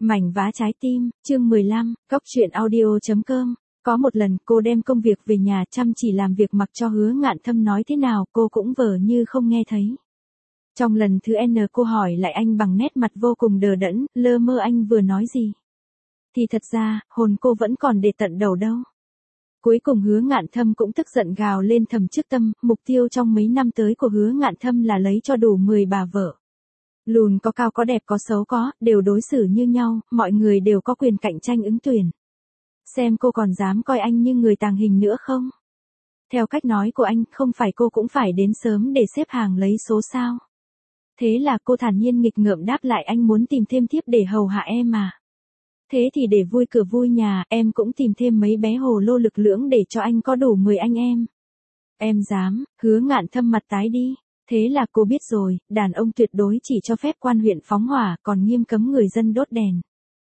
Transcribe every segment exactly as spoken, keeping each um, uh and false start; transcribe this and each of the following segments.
Mảnh vá trái tim, chương mười lăm, cóc truyện audio chấm com. Có một lần cô đem công việc về nhà chăm chỉ làm việc mặc cho Hứa Ngạn Thâm nói thế nào cô cũng vờ như không nghe thấy. Trong lần thứ N cô hỏi lại anh bằng nét mặt vô cùng đờ đẫn, lơ mơ anh vừa nói gì. Thì thật ra, hồn cô vẫn còn để tận đầu đâu. Cuối cùng Hứa Ngạn Thâm cũng tức giận gào lên thầm trước tâm, mục tiêu trong mấy năm tới của Hứa Ngạn Thâm là lấy cho đủ mười bà vợ. Lùn có cao có đẹp có xấu có, đều đối xử như nhau, mọi người đều có quyền cạnh tranh ứng tuyển. Xem cô còn dám coi anh như người tàng hình nữa không? Theo cách nói của anh, không phải cô cũng phải đến sớm để xếp hàng lấy số sao? Thế là cô thản nhiên nghịch ngợm đáp lại anh muốn tìm thêm thiếp để hầu hạ em mà. Thế thì để vui cửa vui nhà, em cũng tìm thêm mấy bé hồ lô lực lưỡng để cho anh có đủ mười anh em. Em dám, Hứa Ngạn Thâm mặt tái đi. Thế là cô biết rồi, đàn ông tuyệt đối chỉ cho phép quan huyện phóng hỏa, còn nghiêm cấm người dân đốt đèn.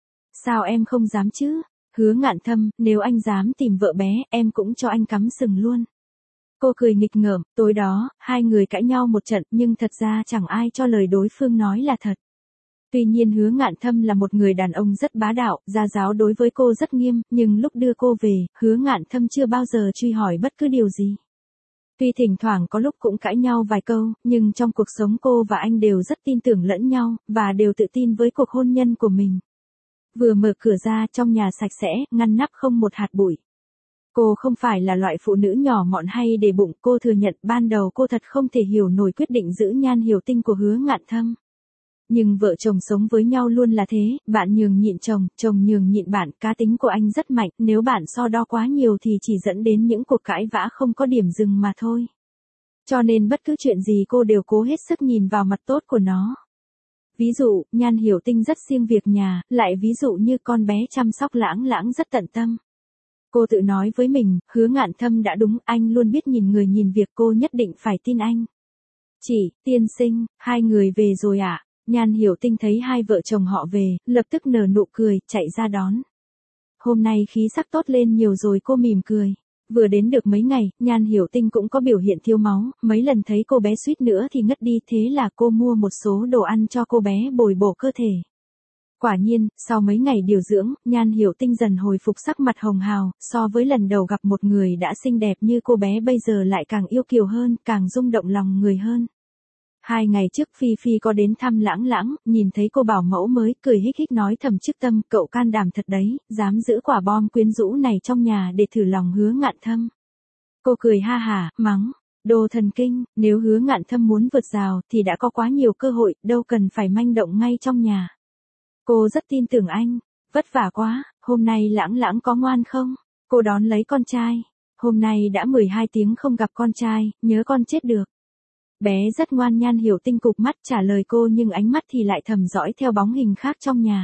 Sao em không dám chứ? Hứa Ngạn Thâm, nếu anh dám tìm vợ bé, em cũng cho anh cắm sừng luôn. Cô cười nghịch ngợm, tối đó, hai người cãi nhau một trận nhưng thật ra chẳng ai cho lời đối phương nói là thật. Tuy nhiên Hứa Ngạn Thâm là một người đàn ông rất bá đạo, gia giáo đối với cô rất nghiêm, nhưng lúc đưa cô về, Hứa Ngạn Thâm chưa bao giờ truy hỏi bất cứ điều gì. Tuy thỉnh thoảng có lúc cũng cãi nhau vài câu, nhưng trong cuộc sống cô và anh đều rất tin tưởng lẫn nhau, và đều tự tin với cuộc hôn nhân của mình. Vừa mở cửa ra trong nhà sạch sẽ, ngăn nắp không một hạt bụi. Cô không phải là loại phụ nữ nhỏ mọn hay để bụng, cô thừa nhận ban đầu cô thật không thể hiểu nổi quyết định giữ Nhan Hiểu Tinh của Hứa Ngạn Thâm. Nhưng vợ chồng sống với nhau luôn là thế, bạn nhường nhịn chồng, chồng nhường nhịn bạn, cá tính của anh rất mạnh, nếu bạn so đo quá nhiều thì chỉ dẫn đến những cuộc cãi vã không có điểm dừng mà thôi. Cho nên bất cứ chuyện gì cô đều cố hết sức nhìn vào mặt tốt của nó. Ví dụ, Nhan Hiểu Tinh rất siêng việc nhà, lại ví dụ như con bé chăm sóc Lãng Lãng rất tận tâm. Cô tự nói với mình, Hứa Ngạn Thâm đã đúng, anh luôn biết nhìn người nhìn việc, cô nhất định phải tin anh. Chị, tiên sinh, hai người về rồi ạ. À? Nhan Hiểu Tinh thấy hai vợ chồng họ về, lập tức nở nụ cười, chạy ra đón. Hôm nay khí sắc tốt lên nhiều rồi, cô mỉm cười. Vừa đến được mấy ngày, Nhan Hiểu Tinh cũng có biểu hiện thiếu máu, mấy lần thấy cô bé suýt nữa thì ngất đi, thế là cô mua một số đồ ăn cho cô bé bồi bổ cơ thể. Quả nhiên, sau mấy ngày điều dưỡng, Nhan Hiểu Tinh dần hồi phục sắc mặt hồng hào, so với lần đầu gặp một người đã xinh đẹp như cô bé bây giờ lại càng yêu kiều hơn, càng rung động lòng người hơn. Hai ngày trước Phi Phi có đến thăm Lãng Lãng, nhìn thấy cô bảo mẫu mới, cười hích hích nói thầm trước tâm, cậu can đảm thật đấy, dám giữ quả bom quyến rũ này trong nhà để thử lòng Hứa Ngạn Thâm. Cô cười ha hả, mắng, đồ thần kinh, nếu Hứa Ngạn Thâm muốn vượt rào thì đã có quá nhiều cơ hội, đâu cần phải manh động ngay trong nhà. Cô rất tin tưởng anh, vất vả quá, hôm nay Lãng Lãng có ngoan không? Cô đón lấy con trai, hôm nay đã mười hai tiếng không gặp con trai, nhớ con chết được. Bé rất ngoan. Nhan Hiểu Tinh cụp mắt trả lời cô nhưng ánh mắt thì lại thầm dõi theo bóng hình khác trong nhà.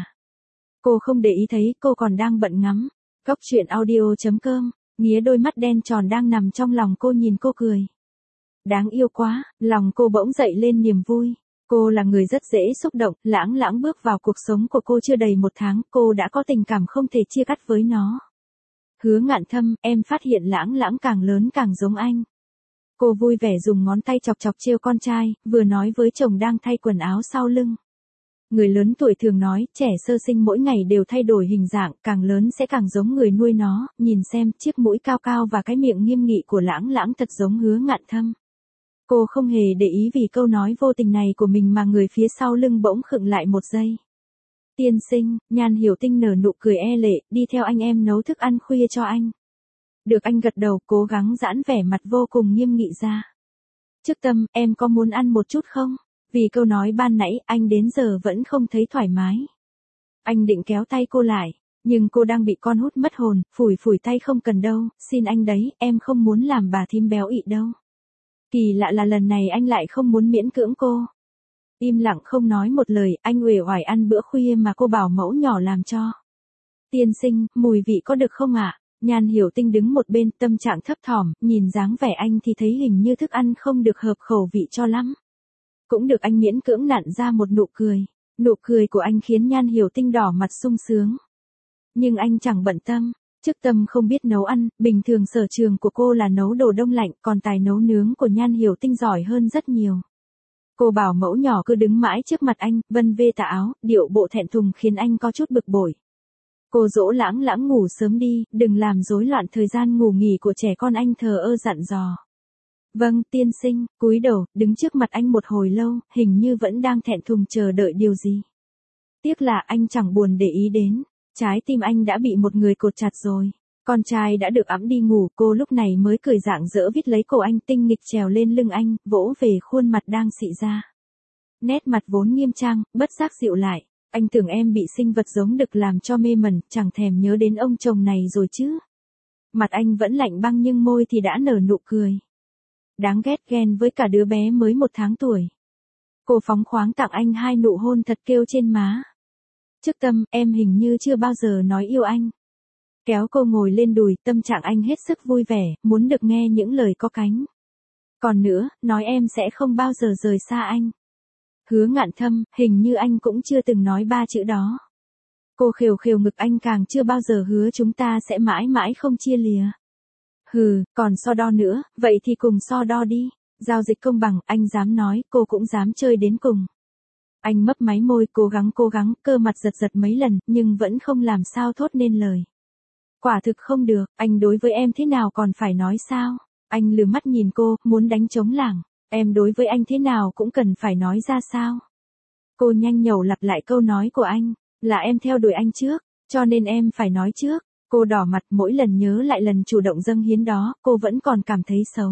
Cô không để ý thấy cô còn đang bận ngắm. Cóc truyện audio chấm com, nghía đôi mắt đen tròn đang nằm trong lòng cô nhìn cô cười. Đáng yêu quá, lòng cô bỗng dậy lên niềm vui. Cô là người rất dễ xúc động, Lãng Lãng bước vào cuộc sống của cô chưa đầy một tháng, cô đã có tình cảm không thể chia cắt với nó. Hứa Ngạn Thâm, em phát hiện Lãng Lãng càng lớn càng giống anh. Cô vui vẻ dùng ngón tay chọc chọc trêu con trai, vừa nói với chồng đang thay quần áo sau lưng. Người lớn tuổi thường nói, trẻ sơ sinh mỗi ngày đều thay đổi hình dạng, càng lớn sẽ càng giống người nuôi nó, nhìn xem, chiếc mũi cao cao và cái miệng nghiêm nghị của Lãng Lãng thật giống Hứa Ngạn Thâm. Cô không hề để ý vì câu nói vô tình này của mình mà người phía sau lưng bỗng khựng lại một giây. Tiên sinh, Nhan Hiểu Tinh nở nụ cười e lệ, đi theo anh em nấu thức ăn khuya cho anh. Được anh gật đầu, cố gắng giãn vẻ mặt vô cùng nghiêm nghị ra. Trước tâm, em có muốn ăn một chút không? Vì câu nói ban nãy, anh đến giờ vẫn không thấy thoải mái. Anh định kéo tay cô lại, nhưng cô đang bị con hút mất hồn, phủi phủi tay không cần đâu, xin anh đấy, em không muốn làm bà thím béo ị đâu. Kỳ lạ là lần này anh lại không muốn miễn cưỡng cô. Im lặng không nói một lời, anh uể oải ăn bữa khuya mà cô bảo mẫu nhỏ làm cho. Tiên sinh, mùi vị có được không ạ? À? Nhan Hiểu Tinh đứng một bên, tâm trạng thấp thỏm, nhìn dáng vẻ anh thì thấy hình như thức ăn không được hợp khẩu vị cho lắm. Cũng được anh miễn cưỡng nặn ra một nụ cười. Nụ cười của anh khiến Nhan Hiểu Tinh đỏ mặt sung sướng. Nhưng anh chẳng bận tâm. Trước tâm không biết nấu ăn, bình thường sở trường của cô là nấu đồ đông lạnh, còn tài nấu nướng của Nhan Hiểu Tinh giỏi hơn rất nhiều. Cô bảo mẫu nhỏ cứ đứng mãi trước mặt anh, vân vê tà áo, điệu bộ thẹn thùng khiến anh có chút bực bội. Cô dỗ Lãng Lãng ngủ sớm đi, đừng làm rối loạn thời gian ngủ nghỉ của trẻ con, anh thờ ơ dặn dò. Vâng, tiên sinh, cúi đầu, đứng trước mặt anh một hồi lâu, hình như vẫn đang thẹn thùng chờ đợi điều gì. Tiếc là anh chẳng buồn để ý đến, trái tim anh đã bị một người cột chặt rồi. Con trai đã được ẵm đi ngủ, cô lúc này mới cười rạng rỡ vít lấy cổ anh, tinh nghịch trèo lên lưng anh, vỗ về khuôn mặt đang xị ra. Nét mặt vốn nghiêm trang, bất giác dịu lại. Anh tưởng em bị sinh vật giống đực làm cho mê mẩn, chẳng thèm nhớ đến ông chồng này rồi chứ. Mặt anh vẫn lạnh băng nhưng môi thì đã nở nụ cười. Đáng ghét, ghen với cả đứa bé mới một tháng tuổi. Cô phóng khoáng tặng anh hai nụ hôn thật kêu trên má. Trước Tâm, em hình như chưa bao giờ nói yêu anh. Kéo cô ngồi lên đùi, tâm trạng anh hết sức vui vẻ, muốn được nghe những lời có cánh. Còn nữa, nói em sẽ không bao giờ rời xa anh. Hứa Ngạn Thâm, hình như anh cũng chưa từng nói ba chữ đó. Cô khều khều ngực anh, càng chưa bao giờ hứa chúng ta sẽ mãi mãi không chia lìa. Hừ, còn so đo nữa, vậy thì cùng so đo đi. Giao dịch công bằng, anh dám nói, cô cũng dám chơi đến cùng. Anh mấp máy môi, cố gắng cố gắng, cơ mặt giật giật mấy lần, nhưng vẫn không làm sao thốt nên lời. Quả thực không được, anh đối với em thế nào còn phải nói sao? Anh lừa mắt nhìn cô, muốn đánh trống lảng. Em đối với anh thế nào cũng cần phải nói ra sao? Cô nhanh nhẩu lặp lại câu nói của anh, là em theo đuổi anh trước, cho nên em phải nói trước. Cô đỏ mặt, mỗi lần nhớ lại lần chủ động dâng hiến đó, cô vẫn còn cảm thấy xấu.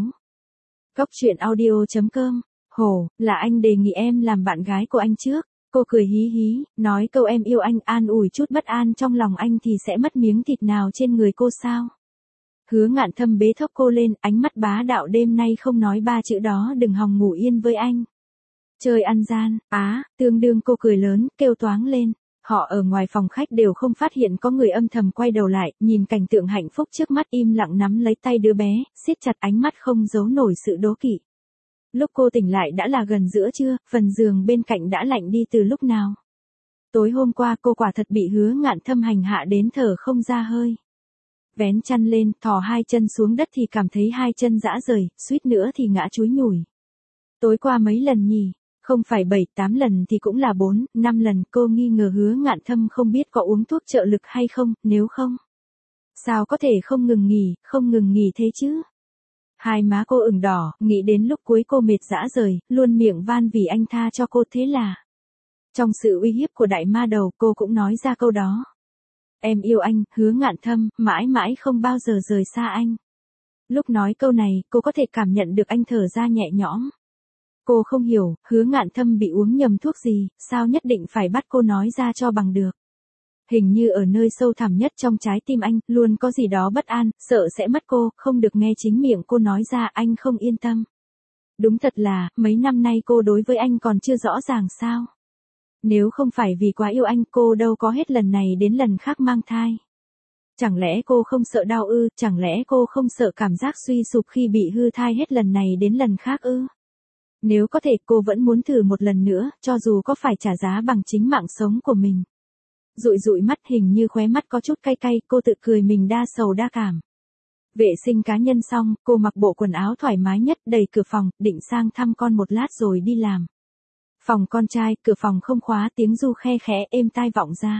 Cốc truyện audio chấm com, Hồ, là anh đề nghị em làm bạn gái của anh trước. Cô cười hí hí, nói câu em yêu anh, an ủi chút bất an trong lòng anh thì sẽ mất miếng thịt nào trên người cô sao? Hứa Ngạn Thâm bế thốc cô lên, ánh mắt bá đạo, đêm nay không nói ba chữ đó đừng hòng ngủ yên với anh. Chơi ăn gian, á, tương đương cô cười lớn, kêu toáng lên. Họ ở ngoài phòng khách đều không phát hiện có người, âm thầm quay đầu lại, nhìn cảnh tượng hạnh phúc trước mắt, im lặng nắm lấy tay đứa bé, siết chặt, ánh mắt không giấu nổi sự đố kỵ. Lúc cô tỉnh lại đã là gần giữa trưa, phần giường bên cạnh đã lạnh đi từ lúc nào. Tối hôm qua cô quả thật bị Hứa Ngạn Thâm hành hạ đến thở không ra hơi. Vén chăn lên, thò hai chân xuống đất thì cảm thấy hai chân rã rời, suýt nữa thì ngã chúi nhủi. Tối qua mấy lần nhỉ? Không phải bảy, tám lần thì cũng là bốn, năm lần. Cô nghi ngờ Hứa Ngạn Thâm không biết có uống thuốc trợ lực hay không, nếu không. Sao có thể không ngừng nghỉ, không ngừng nghỉ thế chứ? Hai má cô ửng đỏ, nghĩ đến lúc cuối cô mệt rã rời, luôn miệng van vì anh tha cho cô, thế là. Trong sự uy hiếp của đại ma đầu, cô cũng nói ra câu đó. Em yêu anh, Hứa Ngạn Thâm, mãi mãi không bao giờ rời xa anh. Lúc nói câu này, cô có thể cảm nhận được anh thở ra nhẹ nhõm. Cô không hiểu, Hứa Ngạn Thâm bị uống nhầm thuốc gì, sao nhất định phải bắt cô nói ra cho bằng được. Hình như ở nơi sâu thẳm nhất trong trái tim anh, luôn có gì đó bất an, sợ sẽ mất cô, không được nghe chính miệng cô nói ra, anh không yên tâm. Đúng thật là, mấy năm nay cô đối với anh còn chưa rõ ràng sao. Nếu không phải vì quá yêu anh, cô đâu có hết lần này đến lần khác mang thai. Chẳng lẽ cô không sợ đau ư, chẳng lẽ cô không sợ cảm giác suy sụp khi bị hư thai hết lần này đến lần khác ư? Nếu có thể, cô vẫn muốn thử một lần nữa, cho dù có phải trả giá bằng chính mạng sống của mình. Dụi dụi mắt, hình như khóe mắt có chút cay cay, cô tự cười mình đa sầu đa cảm. Vệ sinh cá nhân xong, cô mặc bộ quần áo thoải mái nhất, đẩy cửa phòng, định sang thăm con một lát rồi đi làm. Phòng con trai, cửa phòng không khóa, tiếng ru khe khẽ êm tai vọng ra.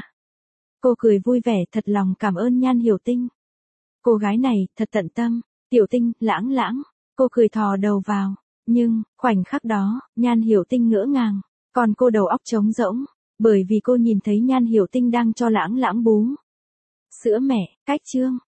Cô cười vui vẻ, thật lòng cảm ơn Nhan Hiểu Tinh. Cô gái này, thật tận tâm. Tiểu Tinh, Lãng Lãng. Cô cười thò đầu vào. Nhưng, khoảnh khắc đó, Nhan Hiểu Tinh ngỡ ngàng. Còn cô đầu óc trống rỗng. Bởi vì cô nhìn thấy Nhan Hiểu Tinh đang cho Lãng Lãng bú sữa mẹ. Cách chương.